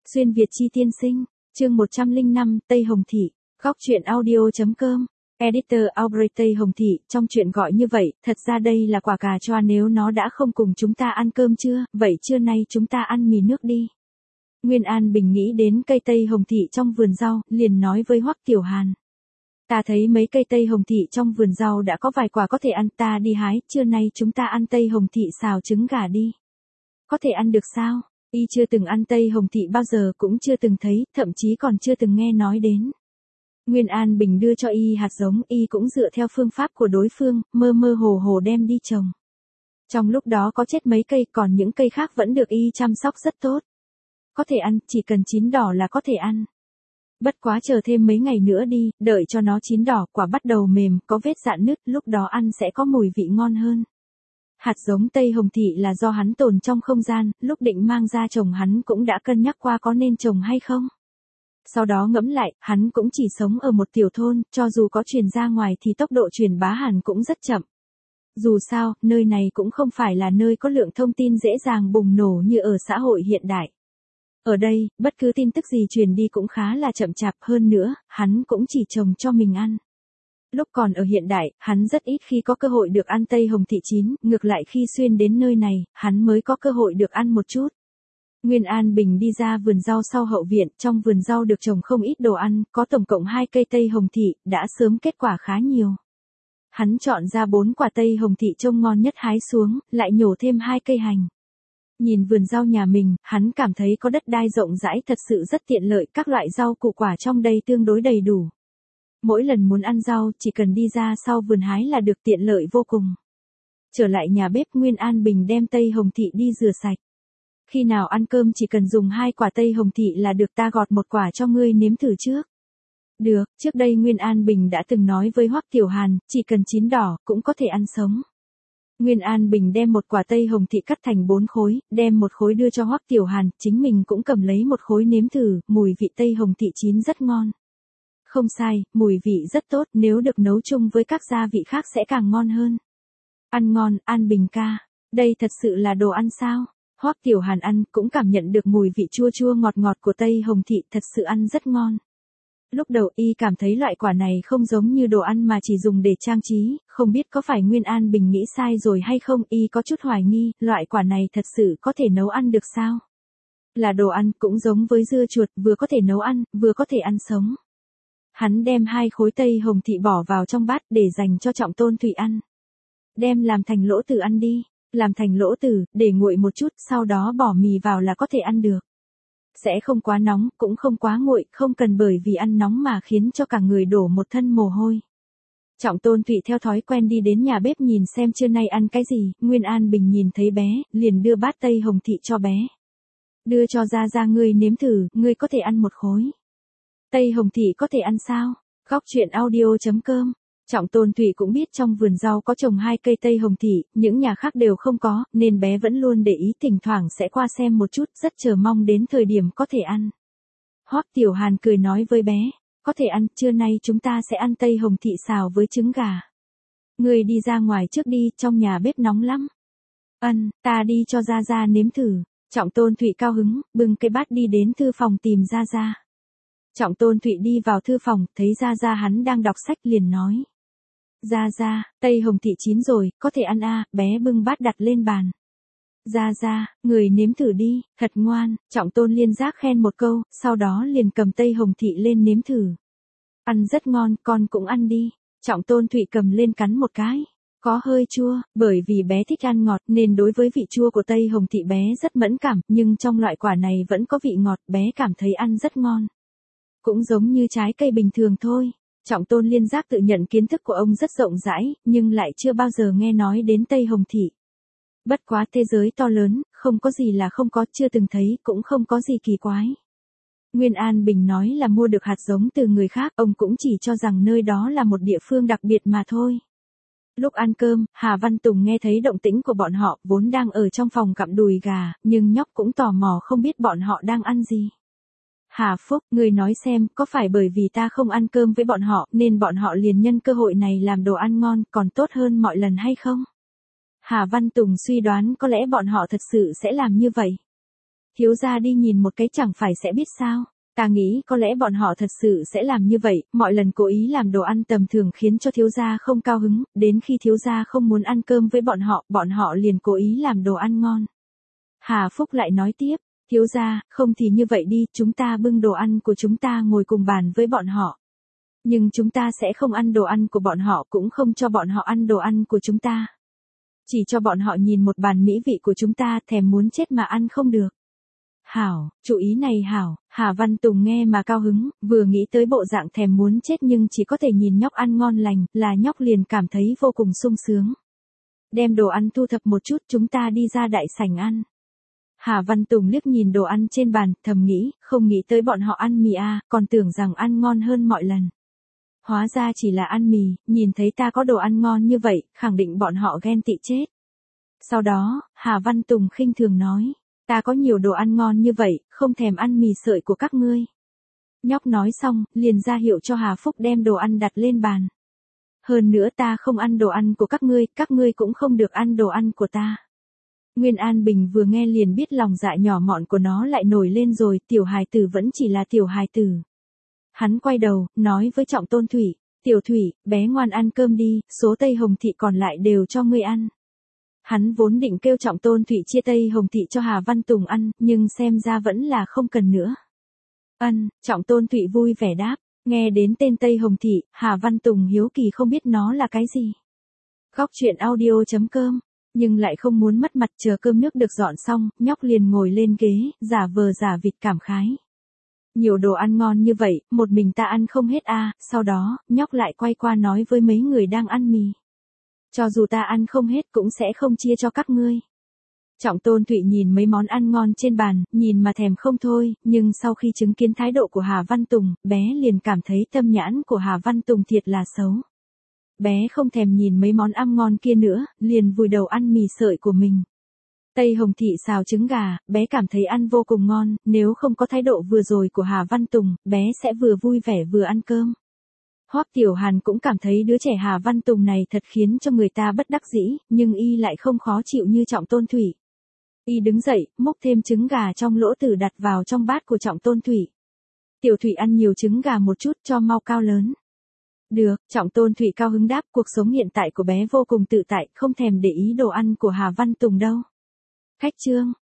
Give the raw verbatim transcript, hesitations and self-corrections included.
Xuyên Việt chi tiên sinh, chương một trăm lẻ năm, Tây Hồng Thị, góc truyện audio.com, Editor Aubrey. Tây Hồng Thị, trong chuyện gọi như vậy, thật ra đây là quả cà choa. Nếu nó đã không cùng chúng ta ăn cơm trưa, vậy trưa nay chúng ta ăn mì nước đi. Nguyên An Bình nghĩ đến cây Tây Hồng Thị trong vườn rau, liền nói với Hoắc Tiểu Hàn. Ta thấy mấy cây Tây Hồng Thị trong vườn rau đã có vài quả có thể ăn, ta đi hái, trưa nay chúng ta ăn Tây Hồng Thị xào trứng gà đi. Có thể ăn được sao? Y chưa từng ăn Tây Hồng Thị bao giờ, cũng chưa từng thấy, thậm chí còn chưa từng nghe nói đến. Nguyên An Bình đưa cho Y hạt giống, Y cũng dựa theo phương pháp của đối phương, mơ mơ hồ hồ đem đi trồng. Trong lúc đó có chết mấy cây, còn những cây khác vẫn được Y chăm sóc rất tốt. Có thể ăn, chỉ cần chín đỏ là có thể ăn. Bất quá chờ thêm mấy ngày nữa đi, đợi cho nó chín đỏ, quả bắt đầu mềm, có vết rạn nứt, lúc đó ăn sẽ có mùi vị ngon hơn. Hạt giống Tây Hồng Thị là do hắn tồn trong không gian, lúc định mang ra trồng hắn cũng đã cân nhắc qua có nên trồng hay không. Sau đó ngẫm lại, hắn cũng chỉ sống ở một tiểu thôn, cho dù có truyền ra ngoài thì tốc độ truyền bá hẳn cũng rất chậm. Dù sao, nơi này cũng không phải là nơi có lượng thông tin dễ dàng bùng nổ như ở xã hội hiện đại. Ở đây, bất cứ tin tức gì truyền đi cũng khá là chậm chạp, hơn nữa, hắn cũng chỉ trồng cho mình ăn. Lúc còn ở hiện đại, hắn rất ít khi có cơ hội được ăn Tây Hồng Thị chín, ngược lại khi xuyên đến nơi này, hắn mới có cơ hội được ăn một chút. Nguyên An Bình đi ra vườn rau sau hậu viện, trong vườn rau được trồng không ít đồ ăn, có tổng cộng hai cây Tây Hồng Thị, đã sớm kết quả khá nhiều. Hắn chọn ra bốn quả Tây Hồng Thị trông ngon nhất hái xuống, lại nhổ thêm hai cây hành. Nhìn vườn rau nhà mình, hắn cảm thấy có đất đai rộng rãi thật sự rất tiện lợi, các loại rau củ quả trong đây tương đối đầy đủ. Mỗi lần muốn ăn rau, chỉ cần đi ra sau vườn hái là được, tiện lợi vô cùng. Trở lại nhà bếp, Nguyên An Bình đem Tây Hồng Thị đi rửa sạch. Khi nào ăn cơm chỉ cần dùng hai quả Tây Hồng Thị là được, ta gọt một quả cho ngươi nếm thử trước. Được, trước đây Nguyên An Bình đã từng nói với Hoắc Tiểu Hàn, chỉ cần chín đỏ, cũng có thể ăn sống. Nguyên An Bình đem một quả Tây Hồng Thị cắt thành bốn khối, đem một khối đưa cho Hoắc Tiểu Hàn, chính mình cũng cầm lấy một khối nếm thử, mùi vị Tây Hồng Thị chín rất ngon. Không sai, mùi vị rất tốt, nếu được nấu chung với các gia vị khác sẽ càng ngon hơn. Ăn ngon, An Bình ca, đây thật sự là đồ ăn sao? Hoắc Tiểu Hàn ăn, cũng cảm nhận được mùi vị chua chua ngọt ngọt của Tây Hồng Thị, thật sự ăn rất ngon. Lúc đầu Y cảm thấy loại quả này không giống như đồ ăn mà chỉ dùng để trang trí, không biết có phải Nguyên An Bình nghĩ sai rồi hay không, Y có chút hoài nghi, loại quả này thật sự có thể nấu ăn được sao? Là đồ ăn, cũng giống với dưa chuột, vừa có thể nấu ăn, vừa có thể ăn sống. Hắn đem hai khối Tây Hồng Thị bỏ vào trong bát để dành cho Trọng Tôn Thụy ăn. Đem làm thành lỗ tử ăn đi, làm thành lỗ tử, để nguội một chút, sau đó bỏ mì vào là có thể ăn được. Sẽ không quá nóng, cũng không quá nguội, không cần bởi vì ăn nóng mà khiến cho cả người đổ một thân mồ hôi. Trọng Tôn Thụy theo thói quen đi đến nhà bếp nhìn xem trưa nay ăn cái gì, Nguyên An Bình nhìn thấy bé, liền đưa bát Tây Hồng Thị cho bé. Đưa cho ra ra ngươi nếm thử, ngươi có thể ăn một khối. Tây Hồng Thị có thể ăn sao? Góc truyện audio.com. Trọng Tôn Thụy cũng biết trong vườn rau có trồng hai cây Tây Hồng Thị, những nhà khác đều không có, nên bé vẫn luôn để ý, thỉnh thoảng sẽ qua xem một chút, rất chờ mong đến thời điểm có thể ăn. Hoắc Tiểu Hàn cười nói với bé, có thể ăn, trưa nay chúng ta sẽ ăn Tây Hồng Thị xào với trứng gà. Ngươi đi ra ngoài trước đi, trong nhà bếp nóng lắm. Ân, ta đi cho Gia Gia nếm thử. Trọng Tôn Thụy cao hứng, bưng cái bát đi đến thư phòng tìm Gia Gia. Trọng Tôn Thụy đi vào thư phòng, thấy Gia Gia hắn đang đọc sách liền nói. Gia Gia, Tây Hồng Thị chín rồi, có thể ăn à, bé bưng bát đặt lên bàn. Gia Gia, người nếm thử đi, thật ngoan, Trọng Tôn Liên Giác khen một câu, sau đó liền cầm Tây Hồng Thị lên nếm thử. Ăn rất ngon, con cũng ăn đi. Trọng Tôn Thụy cầm lên cắn một cái. Có hơi chua, bởi vì bé thích ăn ngọt nên đối với vị chua của Tây Hồng Thị bé rất mẫn cảm, nhưng trong loại quả này vẫn có vị ngọt, bé cảm thấy ăn rất ngon. Cũng giống như trái cây bình thường thôi. Trọng Tôn Liên Giác tự nhận kiến thức của ông rất rộng rãi, nhưng lại chưa bao giờ nghe nói đến Tây Hồng Thị. Bất quá thế giới to lớn, không có gì là không có, chưa từng thấy, cũng không có gì kỳ quái. Nguyên An Bình nói là mua được hạt giống từ người khác, ông cũng chỉ cho rằng nơi đó là một địa phương đặc biệt mà thôi. Lúc ăn cơm, Hà Văn Tùng nghe thấy động tĩnh của bọn họ, vốn đang ở trong phòng cặm đùi gà, nhưng nhóc cũng tò mò không biết bọn họ đang ăn gì. Hà Phúc, người nói xem, có phải bởi vì ta không ăn cơm với bọn họ, nên bọn họ liền nhân cơ hội này làm đồ ăn ngon, còn tốt hơn mọi lần hay không? Hà Văn Tùng suy đoán có lẽ bọn họ thật sự sẽ làm như vậy. Thiếu gia đi nhìn một cái chẳng phải sẽ biết sao. Ta nghĩ có lẽ bọn họ thật sự sẽ làm như vậy, mọi lần cố ý làm đồ ăn tầm thường khiến cho thiếu gia không cao hứng, đến khi thiếu gia không muốn ăn cơm với bọn họ, bọn họ liền cố ý làm đồ ăn ngon. Hà Phúc lại nói tiếp, thiếu gia, không thì như vậy đi, chúng ta bưng đồ ăn của chúng ta ngồi cùng bàn với bọn họ. Nhưng chúng ta sẽ không ăn đồ ăn của bọn họ, cũng không cho bọn họ ăn đồ ăn của chúng ta. Chỉ cho bọn họ nhìn một bàn mỹ vị của chúng ta, thèm muốn chết mà ăn không được. Hảo, chủ ý này hảo, Hà Văn Tùng nghe mà cao hứng, vừa nghĩ tới bộ dạng thèm muốn chết nhưng chỉ có thể nhìn nhóc ăn ngon lành, là nhóc liền cảm thấy vô cùng sung sướng. Đem đồ ăn thu thập một chút, chúng ta đi ra đại sảnh ăn. Hà Văn Tùng liếc nhìn đồ ăn trên bàn, thầm nghĩ, không nghĩ tới bọn họ ăn mì à, còn tưởng rằng ăn ngon hơn mọi lần. Hóa ra chỉ là ăn mì, nhìn thấy ta có đồ ăn ngon như vậy, khẳng định bọn họ ghen tị chết. Sau đó, Hà Văn Tùng khinh thường nói, ta có nhiều đồ ăn ngon như vậy, không thèm ăn mì sợi của các ngươi. Nhóc nói xong, liền ra hiệu cho Hà Phúc đem đồ ăn đặt lên bàn. Hơn nữa ta không ăn đồ ăn của các ngươi, các ngươi cũng không được ăn đồ ăn của ta. Nguyên An Bình vừa nghe liền biết lòng dạ nhỏ mọn của nó lại nổi lên rồi, tiểu hài tử vẫn chỉ là tiểu hài tử. Hắn quay đầu, nói với Trọng Tôn Thủy, tiểu Thủy, bé ngoan ăn cơm đi, số Tây Hồng Thị còn lại đều cho ngươi ăn. Hắn vốn định kêu Trọng Tôn Thủy chia Tây Hồng Thị cho Hà Văn Tùng ăn, nhưng xem ra vẫn là không cần nữa. Ân, Trọng Tôn Thủy vui vẻ đáp, nghe đến tên Tây Hồng Thị, Hà Văn Tùng hiếu kỳ không biết nó là cái gì. Góc truyện audio chấm com, nhưng lại không muốn mất mặt, chờ cơm nước được dọn xong, nhóc liền ngồi lên ghế, giả vờ giả vịt cảm khái. Nhiều đồ ăn ngon như vậy, một mình ta ăn không hết à, sau đó, nhóc lại quay qua nói với mấy người đang ăn mì. Cho dù ta ăn không hết cũng sẽ không chia cho các ngươi. Trọng Tôn Thụy nhìn mấy món ăn ngon trên bàn, nhìn mà thèm không thôi, nhưng sau khi chứng kiến thái độ của Hà Văn Tùng, bé liền cảm thấy tâm nhãn của Hà Văn Tùng thiệt là xấu. Bé không thèm nhìn mấy món ăn ngon kia nữa, liền vùi đầu ăn mì sợi của mình. Tây Hồng Thị xào trứng gà, bé cảm thấy ăn vô cùng ngon, nếu không có thái độ vừa rồi của Hà Văn Tùng, bé sẽ vừa vui vẻ vừa ăn cơm. Hoắc Tiểu Hàn cũng cảm thấy đứa trẻ Hà Văn Tùng này thật khiến cho người ta bất đắc dĩ, nhưng y lại không khó chịu như Trọng Tôn Thủy. Y đứng dậy, múc thêm trứng gà trong lỗ tử đặt vào trong bát của Trọng Tôn Thủy. Tiểu Thủy ăn nhiều trứng gà một chút cho mau cao lớn. Được, Trọng Tôn Thủy cao hứng đáp, cuộc sống hiện tại của bé vô cùng tự tại, không thèm để ý đồ ăn của Hà Văn Tùng đâu. Khách trương,